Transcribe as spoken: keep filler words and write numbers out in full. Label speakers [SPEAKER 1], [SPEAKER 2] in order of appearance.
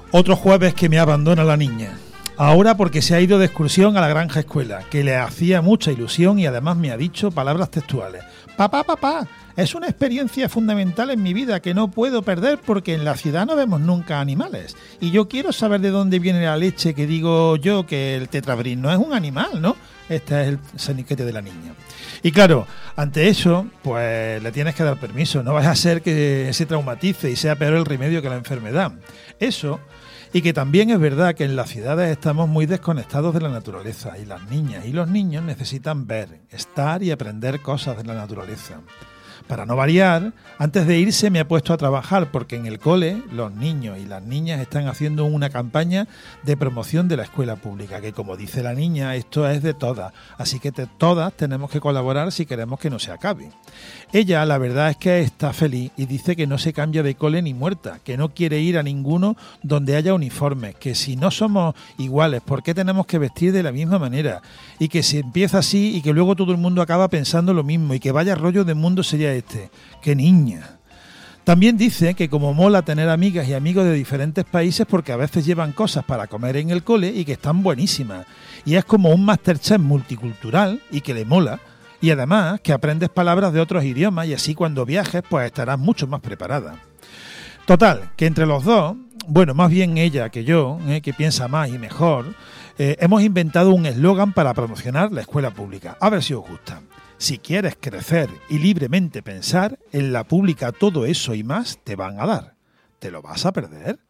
[SPEAKER 1] Otro jueves que me abandona la niña. Ahora porque se ha ido de excursión a la granja escuela, que le hacía mucha ilusión y además me ha dicho palabras textuales. Papá, papá, es una experiencia fundamental en mi vida que no puedo perder porque en la ciudad no vemos nunca animales. Y yo quiero saber de dónde viene la leche que digo yo que el tetrabrín no es un animal, ¿no? Este es el saniquete de la niña. Y claro, ante eso, pues le tienes que dar permiso. No vaya a ser que se traumatice y sea peor el remedio que la enfermedad. Eso... Y que también es verdad que en las ciudades estamos muy desconectados de la naturaleza y las niñas y los niños necesitan ver, estar y aprender cosas de la naturaleza. Para no variar, antes de irse me he puesto a trabajar porque en el cole los niños y las niñas están haciendo una campaña de promoción de la escuela pública, que como dice la niña, esto es de todas, así que te, todas tenemos que colaborar si queremos que no se acabe. Ella la verdad es que está feliz y dice que no se cambia de cole ni muerta, que no quiere ir a ninguno donde haya uniformes, que si no somos iguales, ¿por qué tenemos que vestir de la misma manera? Y que si empieza así y que luego todo el mundo acaba pensando lo mismo y que vaya rollo de mundo sería este. ¡Qué niña! También dice que como mola tener amigas y amigos de diferentes países porque a veces llevan cosas para comer en el cole y que están buenísimas. Y es como un Masterchef multicultural y que le mola. Y además que aprendes palabras de otros idiomas y así cuando viajes pues estarás mucho más preparada. Total, que entre los dos, bueno, más bien ella que yo, eh, que piensa más y mejor, eh, hemos inventado un eslogan para promocionar la escuela pública. A ver si os gusta. Si quieres crecer y libremente pensar, en la pública todo eso y más te van a dar. ¿Te lo vas a perder?